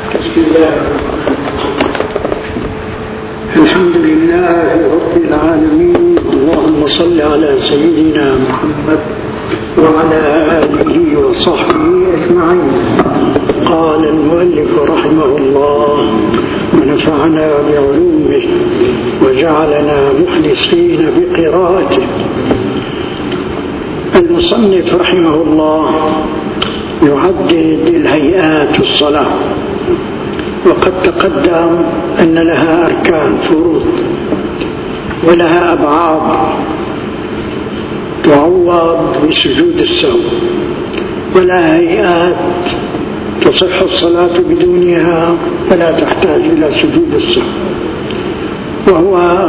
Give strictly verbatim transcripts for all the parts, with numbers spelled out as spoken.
بسم الله. الحمد لله رب العالمين، اللهم صل على سيدنا محمد وعلى آله وصحبه أجمعين. قال المؤلف رحمه الله ونفعنا بعلومه وجعلنا مخلصين بقراءته. المصنف رحمه الله يعدد الهيئات الصلاة، وقد تقدم أن لها أركان فروض ولها أبعاد تعوض بسجود السهو، ولا هيئات تصح الصلاة بدونها فلا تحتاج إلى سجود السهو. وهو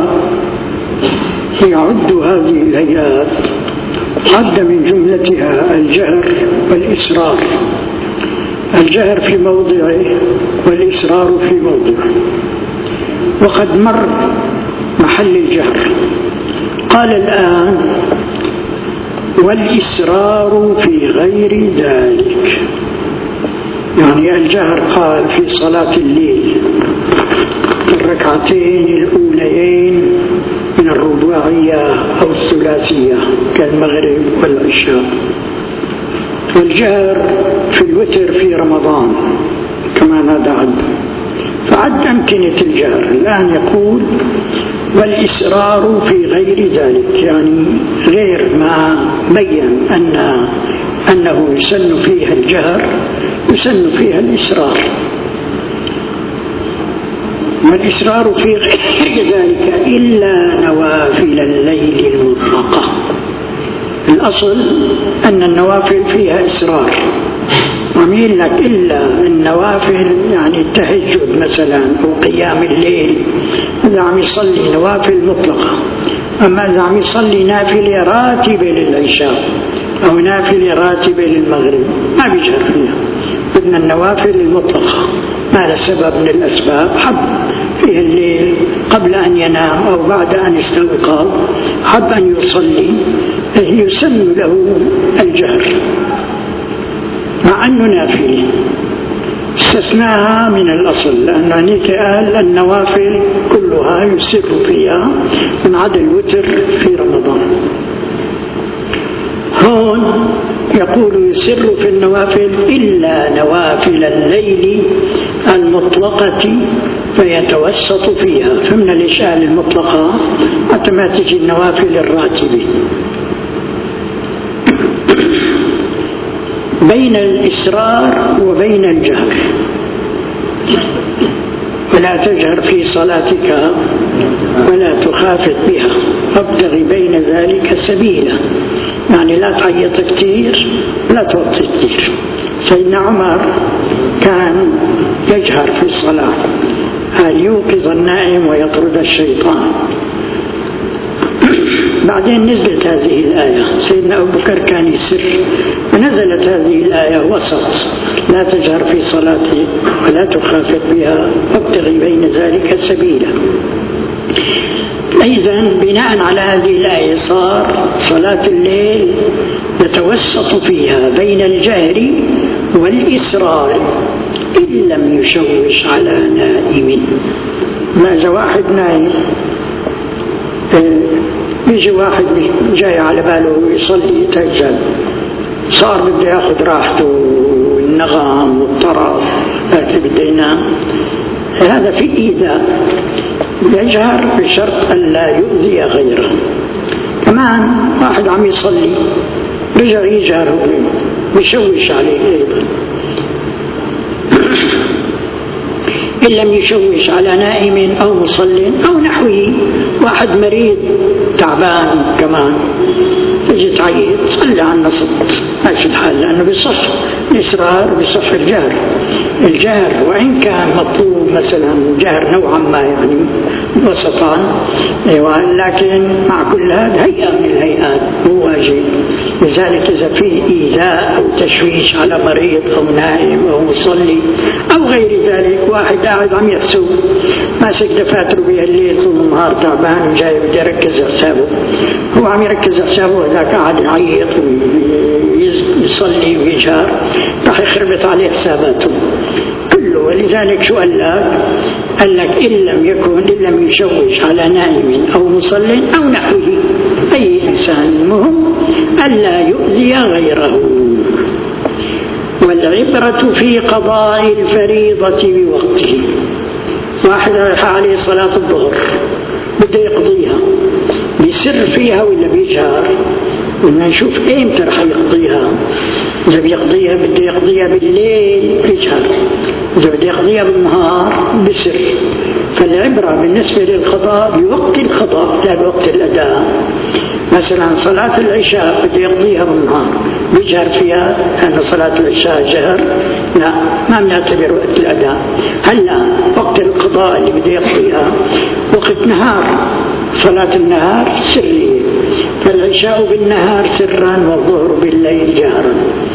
يعد هذه الهيئات، عد من جملتها الجهر والإسرار. الجهر في موضعه والإسرار في موضعه، وقد مر محل الجهر. قال الآن والإسرار في غير ذلك، يعني الجهر قال في صلاة الليل الركعتين الأوليين من الرباعية أو الثلاثية كالمغرب والعشاء، والجهر في الوتر في رمضان كما نادى عنه، فعد أمكنة الجهر. الآن يقول والإسرار في غير ذلك، يعني غير ما بين أن أنه يسن فيها الجهر يسن فيها الإسرار. والإسرار في غير ذلك إلا نوافل الليل المطلقة. الأصل أن النوافل فيها إسرار، ومين لك إلا النوافل، يعني التهجد مثلا أو قيام الليل، إذا عم يصلي نوافل مطلقة. أما إذا عم يصلي نافلة راتبة للعشاء أو نافلة راتبة للمغرب ما بيجهر فيها، بدنا النوافل المطلقة. ما لسبب من الأسباب حب فيه الليل قبل أن ينام أو بعد أن يستيقظ حب أن يصلي، يسن له الجهر مع أنه نافلة، استثناها من الأصل، لأن قال النوافل كلها يسر فيها من عدا الوتر في رمضان. هون يقول يسر في النوافل إلا نوافل الليل المطلقة فيتوسط فيها. فمن الإشياء المطلقة حتى ما تجي النوافل الراتبة. بين الإسرار وبين الجهر، ولا تجهر في صلاتك ولا تخافت بها وابتغ بين ذلك سبيلا، يعني لا تعيط كتير لا توطي كتير. سيدنا عمر كان يجهر في الصلاة، هل يوقظ النائم ويطرد الشيطان. بعدين نزلت هذه الآية، سيدنا أبو بكر كان يسر، فنزلت هذه الآية وسط، لا تجهر في صلاتك ولا تخافت بها وابتغ بين ذلك سبيلا. إذن بناء على هذه الآية صار صلاة الليل يتوسط فيها بين الجهر والإسرار إن لم يشوش على نائم. ماذا واحد نايم يجي واحد جاي على باله يصلي يتهجد، صار بده ياخذ راحته والنغم والطرف لكن بده ينام، هذا في إيذاء. يجهر بشرط أن لا يؤذي غيره. كمان واحد عم يصلي رجع يجهر ويشوش عليه أيضا، إن لم يشوش على نائم أو مصل أو نحوه. واحد مريض تعبان كمان تجي تعيط صلي على النصب ماشي الحال، لأنه بصح الإسرار بصح الجهر. الجهر وإن كان مطلوب مثلا جهر نوعا ما يعني وسطان، لكن مع كل هذا هيئة من الهيئات مو واجب. لذلك إذا فيه إيذاء أو تشويش على مريض أو نائم أو مصلي أو غير ذلك، واحد قاعد عم يحسب ماسك دفاتره بالليل طول النهار تعبان وجاي بده يركز حسابه، هو عم يركز حسابه إذا قاعد يعيط ويصلي ويجهر راح يخربط عليه حساباته كله. ولذلك شو قال لك؟ قال لك إن لم يكن إن لم يشوش على نائم أو مصل أو نحوه، أي إنسان، المهم ألا يؤذي غيره. والعبرة في قضاء الفريضة بوقته. واحد رايح عليه صلاة الظهر بده يقضيها، بيسر فيها ولا بيجهر؟ بدنا نشوف ايمتى رح يقضيها. إذا بيقضيها بده يقضيها بالليل بيجهر، إذا بده يقضيها بالنهار بسر. فالعبرة بالنسبة للقضاء بوقت القضاء لا بوقت الأداء. مثلا صلاة العشاء بده يقضيها بالنهار بيجهر فيها، أن صلاة العشاء جهر، لا ما بنعتبر وقت الأداء. هلا وقت القضاء اللي بده يقضيها وقت نهار، صلاة النهار سرية، فالعشاء بالنهار سرا والظهر بالليل جهرا.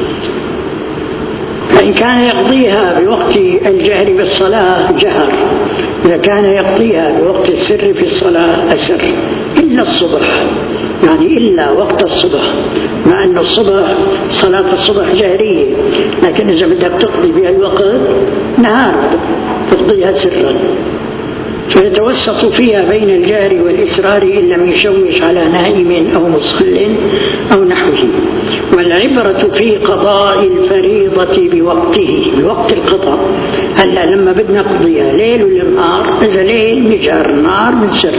فإن كان يقضيها بوقت الجهر بالصلاة جهر، إذا كان يقضيها بوقت السر في الصلاة أسر، إلا الصبح، يعني إلا وقت الصبح، مع أن الصبح صلاة الصبح جهرية، لكن إذا بدك تقضي بها الوقت نهار تقضيها سرا، فيتوسط فيها بين الجهر والإسرار إن لم يشوش على نائم أو مصل أو نحوه. والعبرة في قضاء الفريضة بوقته، بوقت القضاء. هلا لما بدنا نقضيها ليل ولا نهار؟ إذا ليل نجهر، نهار بنسر.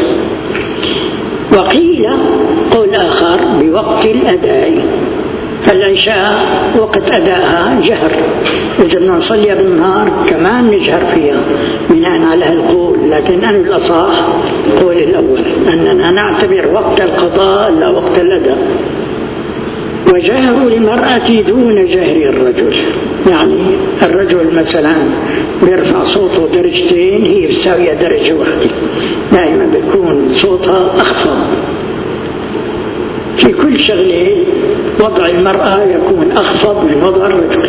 وقيل قول آخر بوقت الأداء، فالعشاء وقت أدائها جهر، إذا بدنا نصلي بالنهار كمان نجهر فيها بناء على هالقول. لكن أنا الأصح قول الأول، أننا نعتبر وقت القضاء لا وقت الأداء. وجهر المرأة دون جهر الرجل، يعني الرجل مثلا بيرفع صوته درجتين، هي بتساوي درجة واحدة، دائما بيكون صوتها أخفض. في كل شغلة وضع المرأة يكون أخفض من وضع الرجل،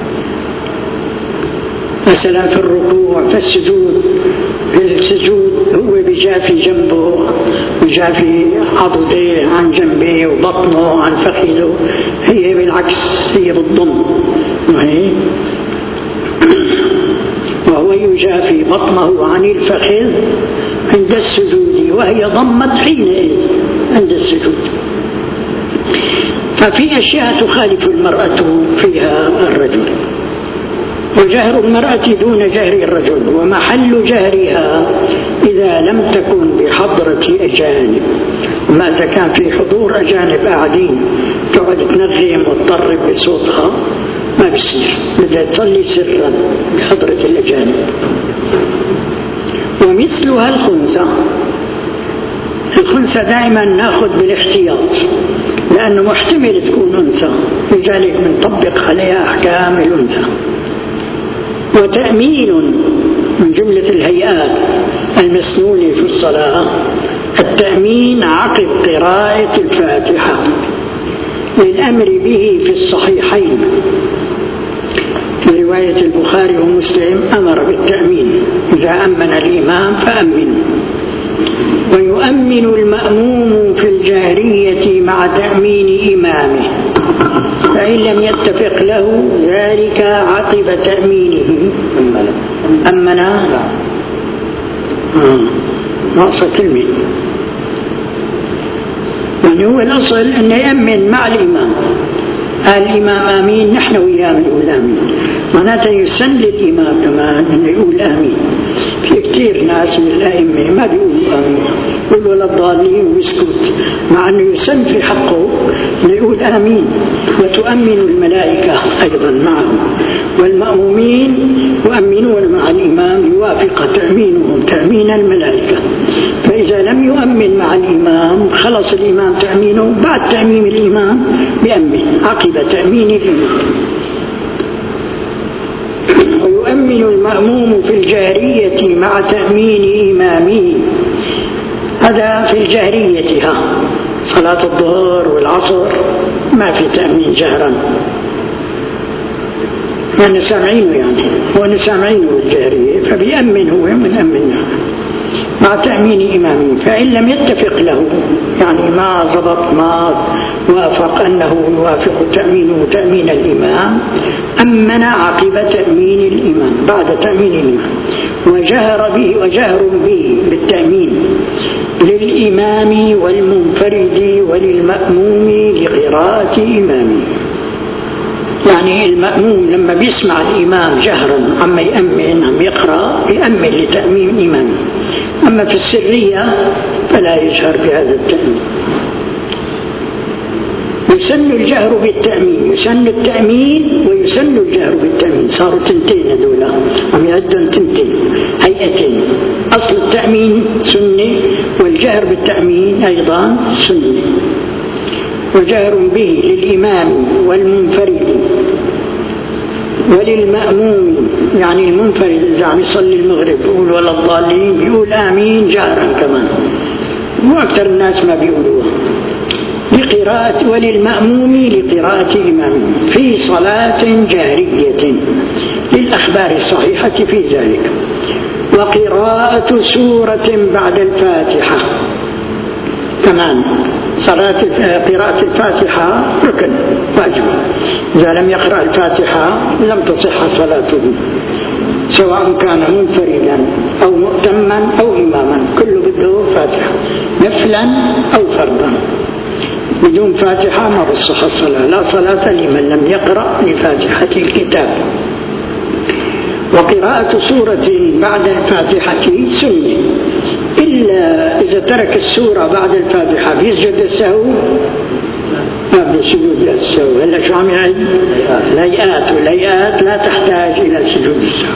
مثلا في الركوع، في السجود. في السجود هو بيجافي جنبه، بيجافي عضديه عن جنبه وبطنه عن فخذه، هي بالعكس، هي بالضم، وهو يجافي بطنه عن الفخذ عند السجود، وهي ضمت حينئذ عند السجود. ففي أشياء تخالف المرأة فيها الرجل. وجهر المرأة دون جهر الرجل، ومحل جهرها إذا لم تكن بحضرة أجانب. وما إذا كان في حضور أجانب قاعدين تقعد تنغم وتضرب بصوتها ما بيصير، بدها تصلي سرا بحضرة الأجانب. ومثلها الخنثى. الخنثى دائما ناخذ بالاحتياط لأنه محتمل تكون أنثى، لذلك بنطبق عليها أحكام الأنثى. وتأمين من جملة الهيئات المسنونة في الصلاة التأمين عقب قراءة الفاتحة، للأمر به في الصحيحين. في رواية البخاري ومسلم أمر بالتأمين، إذا أمن الإمام فأمنوا. ويؤمن المأموم في الجاهرية مع تأمين إمامه، فإن لم يتفق له ذلك عقب تأمينه أمنا ناقصة كلمة، يعني هو الأصل أن يأمن مع الإمام. قال الإمام آمين، نحن وياه نقول آمين، معناته يسن للإمام كمان أنه يقول آمين. في كثير ناس من الأئمة ما بيقولوا آمين، يقولوا ولا الضالين ويسكت، مع أنه يسن في حقه أنه يقول آمين. وتؤمن الملائكة أيضا معه، والمأمومين يؤمنون مع الإمام يوافق تأمينهم تأمين الملائكة. فإذا لم يؤمن مع الإمام خلص الإمام تأمينه، بعد تأمين الإمام بيأمن عقب تأمين الإمام. ويؤمن المأموم في الجاهرية مع تأمين إمامه، هذا في الجاهرية. ها صلاة الظهر والعصر ما في تأمين جهرا، ما نسامعينه، يعني هو نسامعينه بالجاهرية فبيأمن هو من أمننا. مع تأمين إمامه، فإن لم يتفق له يعني ما ضبط ما وافق أنه يوافق تأمينه تأمين الإمام، أمن عقب تأمين الإمام بعد تأمين الإمام وجهر به وجهر به بالتأمين للإمام والمنفرد وللمأموم لقراءة إمامه. يعني المأموم لما بيسمع الإمام جهرا عما يأمن عم يقرأ يأمن لتأمين إمامه، أما في السرية فلا يجهر بهذا التأمين. يسن الجهر بالتأمين، يسن التأمين ويسن الجهر بالتأمين، صاروا تنتين هذولا عم يعدون تنتين هيئتين، أصل التأمين سنة والجهر بالتأمين أيضا سنة. وجهر به للإمام والمنفرد وللمأموم، يعني المنفرد إذا عم يصلي المغرب يقول ولا الضالين بيقول آمين جهرا كمان، وأكثر الناس ما بيقولوها. لقراءة وللمأموم لقراءة إمامه في صلاة جهرية للأخبار الصحيحة في ذلك. وقراءة سورة بعد الفاتحة كمان، صلاة قراءة الفاتحة ركن واجب، إذا لم يقرأ الفاتحة لم تصح صلاته، سواء كان منفردا أو مؤتما أو إماما، كله بده فاتحة نفلا أو فرضا. بدون فاتحة ما بتصح الصلاة، لا صلاة لمن لم يقرأ لفاتحة الكتاب. وقراءة سورة بعد الفاتحة سنة، إلا إذا ترك السورة بعد الفاتحة بيسجد السهو، ما بده سجود السهو. هلا شو عم يعد؟ ليئات، والليئات لا تحتاج إلى سجود السهو.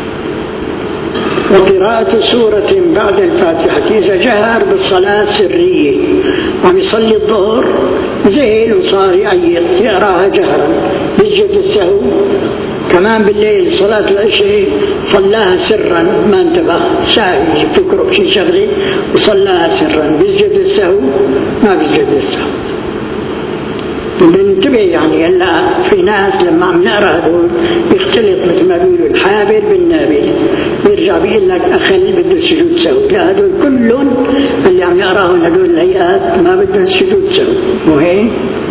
وقراءة سورة بعد الفاتحة إذا جهر بالصلاة سرية، عم يصلي الظهر زين وصار يعيط يقراها جهرا بيسجد السهو. كمان بالليل صلاة العشاء صلاها سرا ما انتبه، ساهي فكره بشي شغله وصلاها سرا بيسجد السهو؟ ما بيسجد السهو. بننتبه يعني هلا في ناس لما عم نقرا هذول بيختلط مثل ما بيقولوا الحابل بالنابل، بيرجع بيقول لك اخل بده سجود سهو. لا، هذول كلهم اللي عم يقراهم هذول الهيئات ما بدهم سجود سهو. مو هيك؟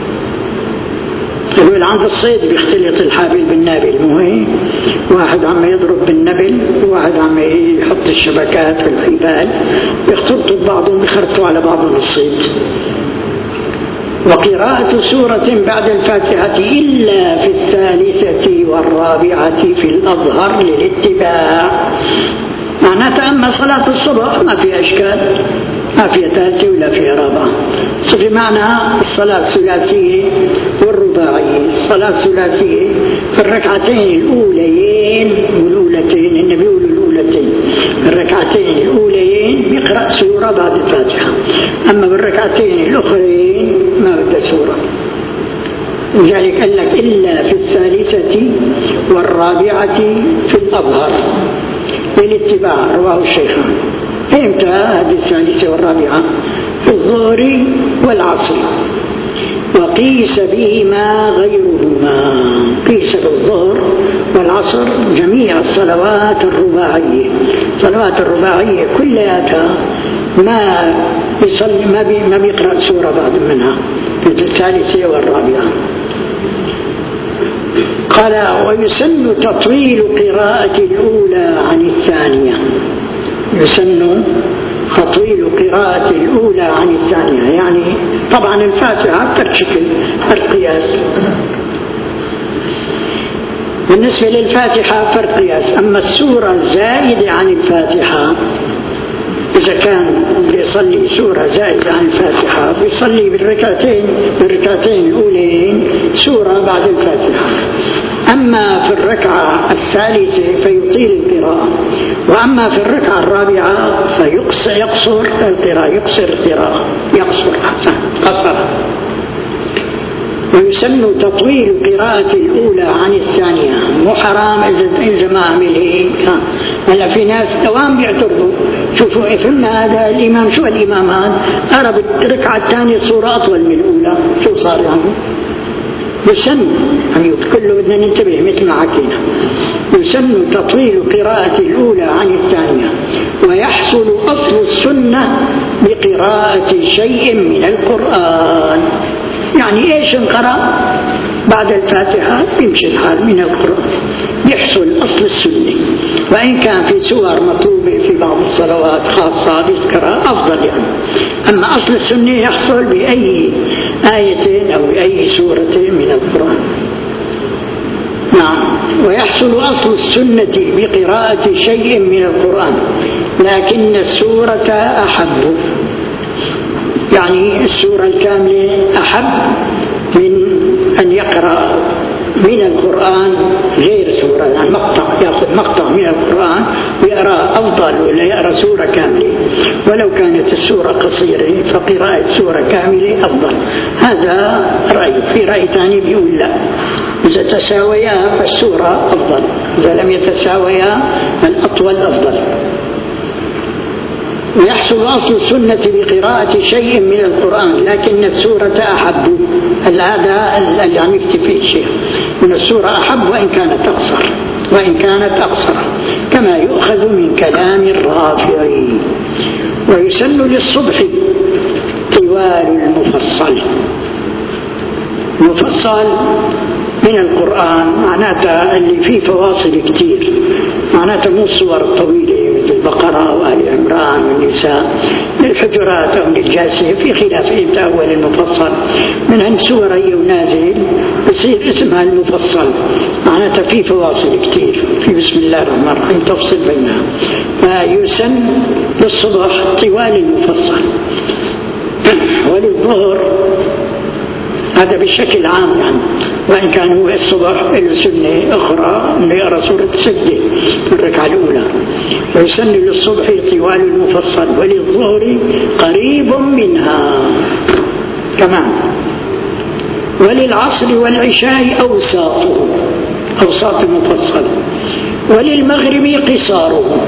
يقول عند الصيد بيختلط الحابل بالنابل، مو هيك؟ واحد عم يضرب بالنبل وواحد عم يحط الشبكات في الحبال، بيختلطوا ببعضهم بيخرطوا على بعضهم الصيد. وقراءة سورة بعد الفاتحة إلا في الثالثة والرابعة في الأظهر للاتباع. معناتها أما صلاة الصبح ما في أشكال، ما في ثالثة ولا في رابعة. في معنى الصلاة الثلاثية والرباعية. الصلاة الثلاثية في الركعتين الأوليين والأولتين، النبي يقول الأولتين، الركعتين الأوليين يقرأ سورة بعد الفاتحة، أما بالركعتين الأخرين ما بده سورة. لذلك قال لك إلا في الثالثة والرابعة في الأظهر للاتباع، رواه الشيخان. امتى هذه الثالثة والرابعة؟ في الظهر والعصر. وقيس بهما غيرهما، قيس بالظهر والعصر جميع الصلوات الرباعية. الصلوات الرباعية كلها ما يصلي ما, بي ما بيقرأ سورة بعد منها في الثالثة والرابعة. قال ويسن تطويل قراءة الأولى عن الثانية، يسن تطويل قراءة الأولى عن الثانية، يعني طبعا الفاتحة كشكل القياس. بالنسبة للفاتحة فرق قياس، أما السورة الزائدة عن الفاتحة إذا كان بيصلي سورة زائدة عن الفاتحة بيصلي بالركعتين بالركعتين الأولين سورة بعد الفاتحة. أما في الركعة الثالثة فيطيل القراءة، وأما في الركعة الرابعة فيقصر يقصر القراءة، يقصر القراءة، يقصر قصر. ويسن تطويل قراءة الأولى عن الثانية، مو حرام إذا ما عمل هيك. هلا في ناس دوام بيعترضوا، شوفوا فهمنا هذا الإمام، شو الإمام هذا أرى بالركعة الثانية صورة أطول من الأولى، شو صار يعني؟ يسن يعني كله بدنا ننتبه مثل ما حكينا، يسن تطويل قراءة الأولى عن الثانية، ويحصل أصل السنة بقراءة شيء من القرآن. يعني إيش انقرأ بعد الفاتحة يمشي الحال من القرآن، يحصل أصل السنة. وإن كان في سور مطلوبة في بعض الصلوات خاصة بذكرها أفضل يعني. أما أصل السنة يحصل بأي آية أو بأي سورة من القرآن. نعم. ويحصل أصل السنة بقراءة شيء من القرآن، لكن السورة أحب، يعني السورة الكاملة أحب من أن يقرأ من القرآن غير سورة، يعني مقطع، يأخذ مقطع من القرآن ويقرأ أفضل ولا يقرأ سورة كاملة. ولو كانت السورة قصيرة فقراءة سورة كاملة أفضل. هذا رأي. في رأي ثاني بيقول لا، إذا تساويا فالسورة أفضل، إذا لم يتساويا الأطول أفضل. ويحصل أصل السنة بقراءة شيء من القرآن، لكن السورة أحب. هذا اللي عم يكتب فيه الشيخ، من السورة أحب وإن كانت أقصر، وإن كانت أقصر كما يؤخذ من كلام الرافعي. ويسن للصبح طوال المفصل. مفصل من القرآن معناته اللي فيه فواصل كتير، معناته مو الصور الطويلة مثل البقرة وآل عمران والنساء، للحجرات أو للجاسية في خلاف إمتى أول المفصل. من عند سورة ونازل يصير اسمها المفصل، معناته فيه فواصل كتير، في بسم الله الرحمن الرحيم تفصل بينها. فيسن للصبح طوال المفصل. وللظهر هذا بشكل عام يعني، وإن كان هو الصبح له سنة أخرى أنه يقرأ سورة السجدة في الركعة الأولى. ويسن للصبح طوال المفصل، وللظهر قريب منها كمان، وللعصر والعشاء أوساطه، أوساط المفصل، وللمغرب قصاره،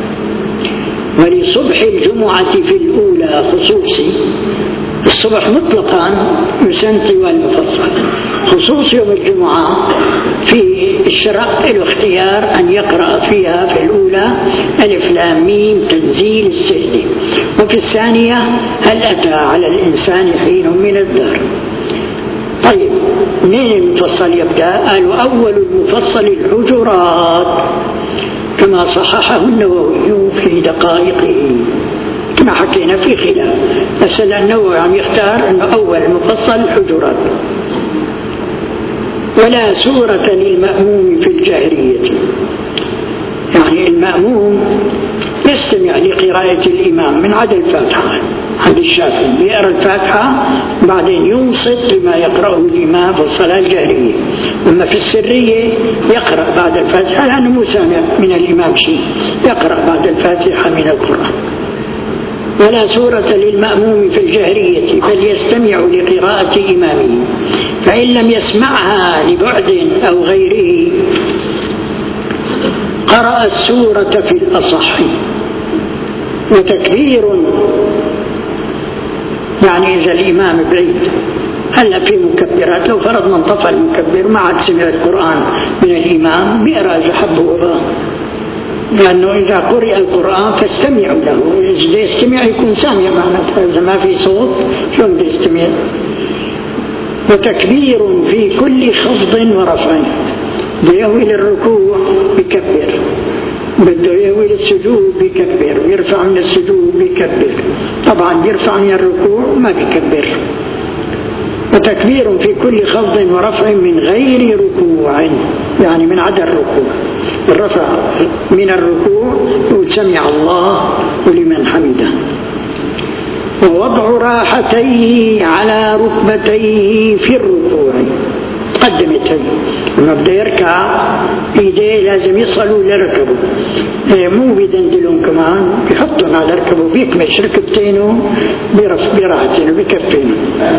ولصبح الجمعة في الأولى خصوصي. الصبح مطلقا يسن طوال المفصل، خصوص يوم الجمعة في الشرع له اختيار أن يقرأ فيها في الأولى ألف لام ميم تنزيل السجدة، وفي الثانية هل أتى على الإنسان حين من الدهر. طيب منين المفصل يبدأ؟ قالوا أول المفصل الحجرات، كما صححه النووي في دقائقه. كما حكينا في خلاف، بس النووي عم يختار أنه أول مفصل الحجرات. ولا سورة للمأموم في الجاهرية، يعني المأموم يستمع لقراءة الإمام من عدا الفاتحة. عند الشافعي يقرأ الفاتحة بعدين ينصت لما يقرأه الإمام في الصلاة الجاهرية. أما في السرية يقرأ بعد الفاتحة لأنه مو سامع من الإمام شيء، يقرأ بعد الفاتحة من القرآن. ولا سورة للمأموم في الجهرية، بل يستمع لقراءة إمامه، فإن لم يسمعها لبعد أو غيره قرأ السورة في الأصح. وتكبير يعني إذا الإمام بعيد، هلا في مكبرات، لو فرضنا انطفى المكبر ما عاد سمع القرآن من الإمام بيقرأ إذا حبه وراه، لأنه إذا قرئ القرآن فاستمعوا له، إذا يستمع يكون سامع معناته، إذا ما في صوت شلون بده يستمع. وتكبير في كل خفض ورفع، بده يهوي للركوع بكبر، بده يهوي للسجود بكبر، ويرفع من السجود بكبر، طبعا يرفع من الركوع ما بكبر. وتكبير في كل خفض ورفع من غير ركوع، يعني من عدا الركوع. الرفع من الركوع يقول سمع الله ولمن حمده. ووضع راحتيه على ركبتيه في الركوع، قدمت لما بده يركع ايديه لازم يصلوا لركبه، مو بيدندلون كمان، بيحطهم على ركبه، بيكمش ركبتينه براحتينه بكفينه.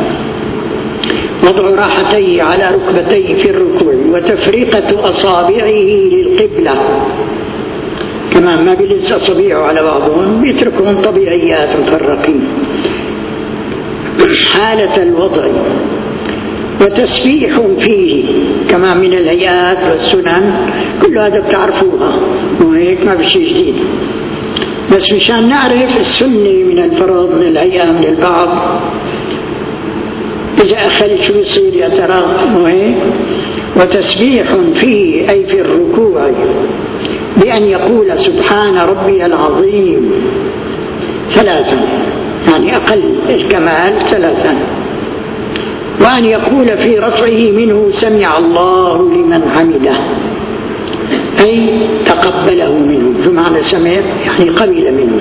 وضع راحتيه على ركبتيه في الركوع، وتفريقة أصابعه للقبلة، كمان ما بيلز أصابعه على بعضهم، بيتركهم طبيعيات مفرقين. حالة الوضع وتسبيح فيه كما من الهيئات والسنن، كل هذا بتعرفوها وهيك ما بشي جديد، بس مشان نعرف السنة من الفرض من الهيئة من البعض إذا أخذ شو يصير يا ترى وهيك. وتسبيح فيه أي في الركوع بأن يقول سبحان ربي العظيم ثلاثا، يعني أقل الكمال ثلاثا، وأن يقول في رفعه منه سمع الله لمن حمده، أي تقبله منه، بمعنى سمع يعني قبل منه.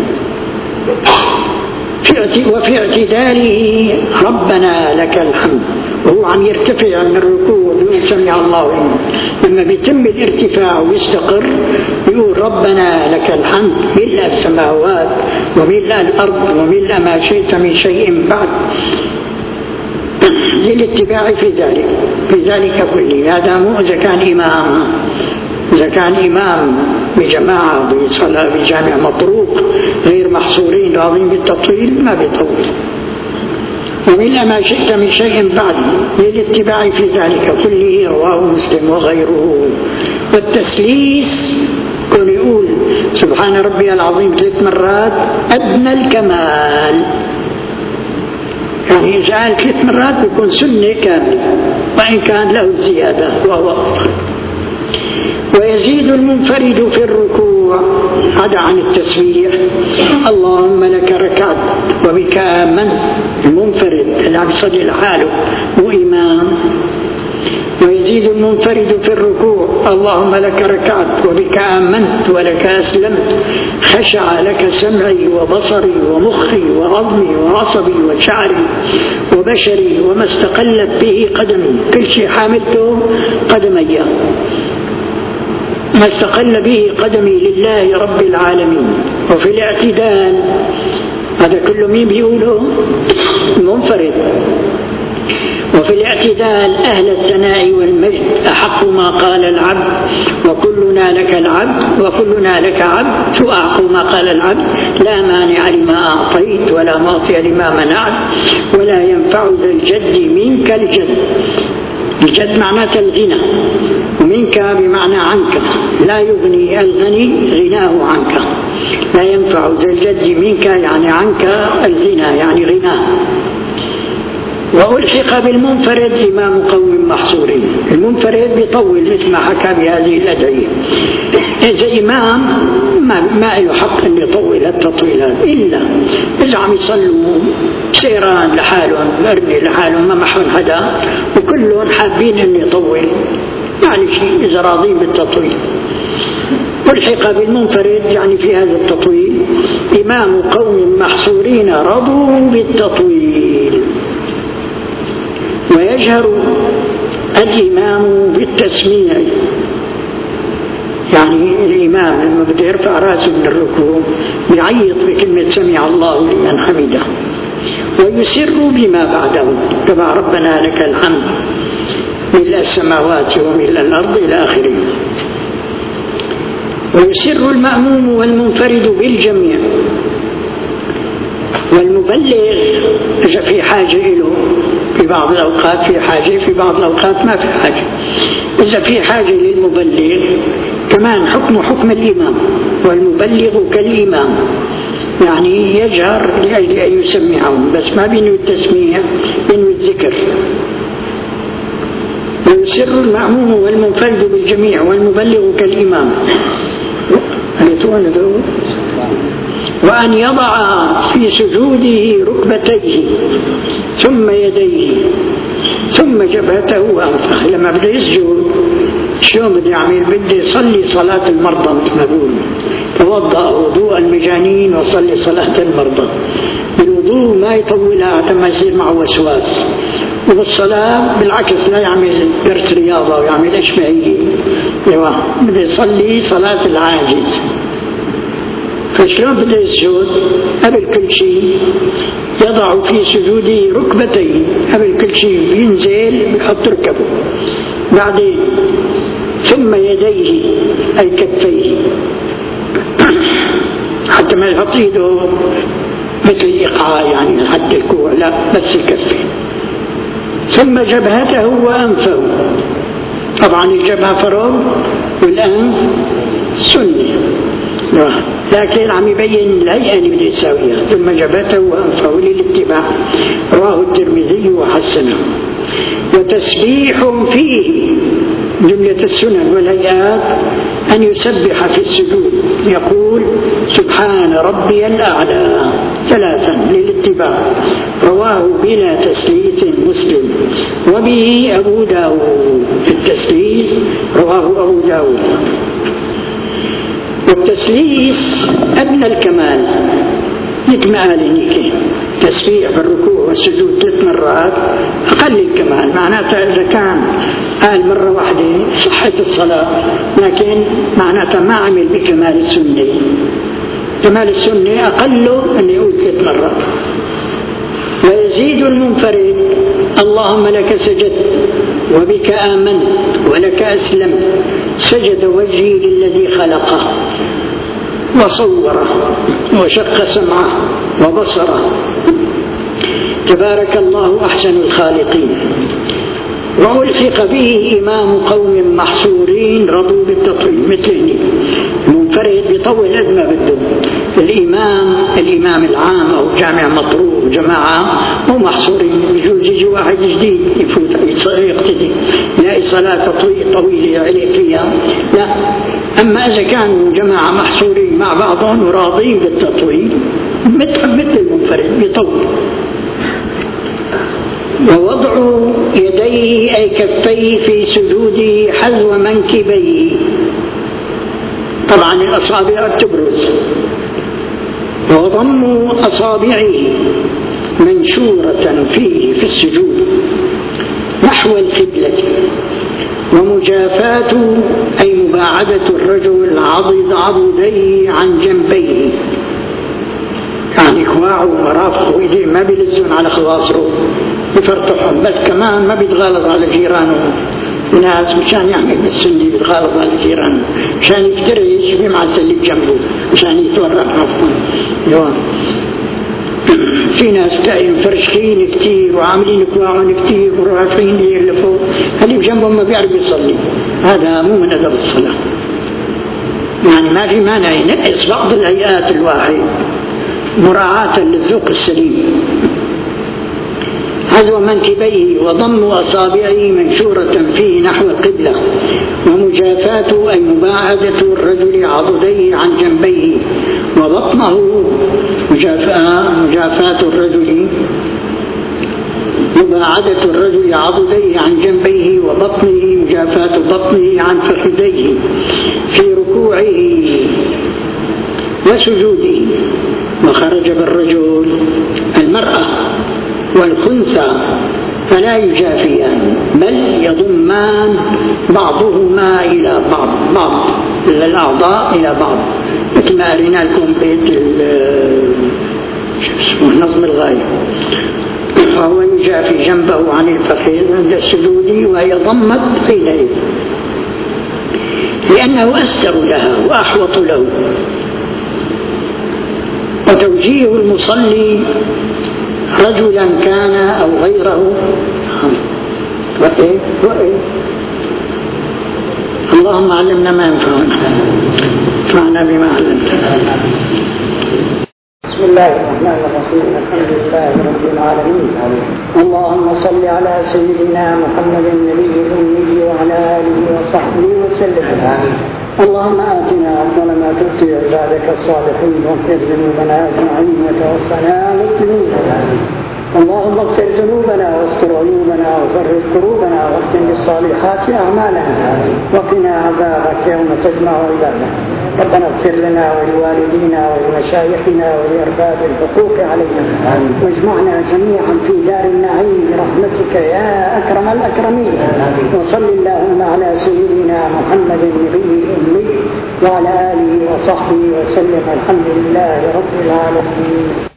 وفي اعتداله ربنا لك الحمد، وهو عم يرتفع من الركوع بيقول سمع الله لمن، لما بيتم الارتفاع ويستقر بيقول ربنا لك الحمد ملء السماوات وملء الأرض وملء ما شئت من شيء بعد، للاتباع في ذلك في ذلك كله. هذا مو إذا كان إمام، إذا كان إمام بجماعة بصلاة بجامع مطروق غير محصورين راضين بالتطويل ما بيطول. ومن ما شئت من شيء بعد للاتباع في ذلك كله، رواه مسلم وغيره. والتسليس كن يقول سبحان ربي العظيم ثلاث مرات أدنى الكمال، يعني إذا قال ثلاث مرات بيكون سنة كاملة، وإن كان له زيادة وهو أفضل. ويزيد المنفرد في الركوع هذا عن التسبيح اللهم لك ركعت وبك آمنت، المنفرد اللي عم يصلي لحاله مو إمام. ويزيد المنفرد في الركوع اللهم لك ركعت وبك آمنت ولك أسلمت، خشع لك سمعي وبصري ومخي وعظمي وعصبي وشعري وبشري وما استقلت به قدمي، كل شيء حاملته قدمي، ما استقل به قدمي لله رب العالمين. وفي الاعتدال هذا كله مين بيقوله؟ المنفرد. وفي الاعتدال أهل الثناء والمجد أحق ما قال العبد وكلنا لك العبد وكلنا لك عبد، شو أحق ما قال العبد؟ لا مانع لما أعطيت ولا معطي لما منعت ولا ينفع ذا الجد منك الجد. الجد معناته الغنى، ومنك بمعنى عنك، لا يغني الغني غناه عنك، لا ينفع ذا الجد منك يعني عنك الغنى يعني غناه. وألحق بالمنفرد إمام قوم محصورين، المنفرد بيطول مثل ما حكى بهذه الأدعية. إذا إمام ما, ما له حق أن يطول التطويلات إلا إذا عم يصلوا سيران لحالهم مرمي لحالهم ما محون حدا وكلهم حابين أن يطول، معلش إذا راضين بالتطويل. ألحق بالمنفرد يعني في هذا التطويل إمام قوم محصورين رضوا بالتطويل. ويجهر الإمام بالتسميع، يعني الإمام لما بده يرفع رأسه من الركوع يعيط بكلمة سمع الله لمن حمده، ويسر بما بعده كما ربنا لك الحمد ملء السماوات وملء الأرض إلى آخره. ويسر المأموم والمنفرد بالجميع، والمبلغ إذا في حاجة له في بعض الأوقات في حاجة، في بعض الأوقات ما في حاجة. إذا في حاجة للمبلغ كمان حكم حكم الإمام، والمبلغ كالإمام يعني يجهر لأجل أن يسمعهم، بس ما بينه التسميع بينه الذكر. ويسر المأموم والمنفرد بالجميع والمبلغ كالإمام. وأن يضع في سجوده ركبتيه ثم يديه ثم جبهته وأنفه. لما بده يسجد شلون بده يعمل؟ بده يصلي صلاة المرضى مثل ما بيقول، توضأ وضوء المجانين وصلي صلاة المرضى. بالوضوء ما يطولها حتى ما يصير معه وسواس، وبالصلاة بالعكس لا يعمل درس رياضة ويعمل إشمعية، بده يصلي صلاة العاجز. فشلون بده يسجد؟ قبل كل شيء يضع في سجوده ركبتيه، قبل كل شيء بينزل بيحط ركبه، بعدين ثم يديه أي كفيه حتى ما يحط ايده مثل الإيقاع يعني حد الكوع، لا بس الكفين. ثم جبهته وأنفه. طبعا الجبهة فرض والأنف سنة، لكن عم يبين الهيئة اللي بده يساويها. ثم جبهته وأنفه للاتباع، رواه الترمذي وحسنه. وتسبيح فيه جملة السنن والهيئات أن يسبح في السجود، يقول سبحان ربي الأعلى ثلاثا للاتباع، رواه بلا تسليس مسلم، وبه أبو داود. في التسليس رواه أبو داود. والتسليس أدنى الكمال، مثل ما قال هنيك تسبيح بالركوع والسجود ثلاث مرات أقل الكمال. معناتها إذا كان قال مرة واحدة صحة الصلاة، لكن معناتها ما عمل بكمال السنة. كمال السنة أقله أن يقول ثلاث مرات. ويزيد المنفرد اللهم لك سجدت وبك آمنت ولك أسلمت، سجد وجهي للذي خلقه وصوره وشق سمعه وبصره، تبارك الله أحسن الخالقين. وألحق به إمام قوم محصورين رضوا بالتطويل، مثلني منفرد بيطول قد ما بده. الإمام الإمام العام أو جامع مطروح جماعة مو محصورين، بجوز يجي واحد جديد يفوت يقتدي يلاقي صلاة طويلة عليه فيها، لا. أما إذا كانوا جماعة محصورين مع بعضهم وراضين بالتطويل مثل مثل المنفرد بيطول. ووضع يديه أي كفيه في سجوده حذو منكبيه، طبعا الأصابع تبرز. وضم أصابعه منشورة فيه في السجود نحو القبلة. ومجافاة أي مباعدة الرجل عضد عضديه عن جنبيه، يعني كواعه ومرافقه وإيديه ما بيلزون على خواصره بفرطحهم، بس كمان ما بيتغالظ على جيرانه. الناس مشان يعمل بالسنة بيتغالظ على جيرانه، مشان يفترش بمعسل اللي بجنبه مشان يتورط عفوا. في ناس بتلاقي مفرشخين كتير وعاملين كواعهم كتير ورافعين اللي فوق، اللي بجنبهم ما بيعرف يصلي. هذا مو من أدب الصلاة. يعني ما في مانع ينقص بعض الهيئات الواحد مراعاة للذوق السليم. حذو منكبيه وضم أصابعه منشورة فيه نحو القبلة. ومجافاة أي مباعدة الرجل عضديه عن جنبيه. وبطنه مجافاة, مجافاة الرجل مباعدة الرجل عضديه عن جنبيه، وبطنه مجافاة بطنه عن فخذيه في ركوعه وسجوده. وخرج بالرجل المرأة والخنثى فلا يجافيان بل يضمان بعضهما إلى بعض، بعض الأعضاء إلى بعض، مثل ما أرينا لكم بيت نظم الغاية. وهو يجافي جنبه عن الفخذ عند السجود وهي ضمت حينئذ، لأنه أستر لها وأحوط له. وتوجيه المصلي رجلا كان أو غيره وإيه وإيه اللهم علمنا ما ينفعنا انفعنا بما علمتنا. بسم الله الرحمن الرحيم. الحمد لله رب العالمين. اللهم صل على سيدنا محمد النبي الأمي وعلى آله وصحبه وسلم. اللهم آتنا أفضل ما تؤتي عبادك الصالحين، واغفر ذنوبنا أجمعين وتوفنا مسلمين. اللهم اغفر ذنوبنا واستر عيوبنا وفرج كروبنا واختم بالصالحات أعمالنا، وقنا عذابك يوم تجمع عبادك. ربنا اغفر لنا ولوالدينا ولمشايخنا ولأرباب الحقوق علينا، واجمعنا جميعا في دار النعيم برحمتك يا أكرم الأكرمين. وصل اللهم على سيدنا محمد النبي الأمي وعلى آله وصحبه وسلم. الحمد لله رب العالمين.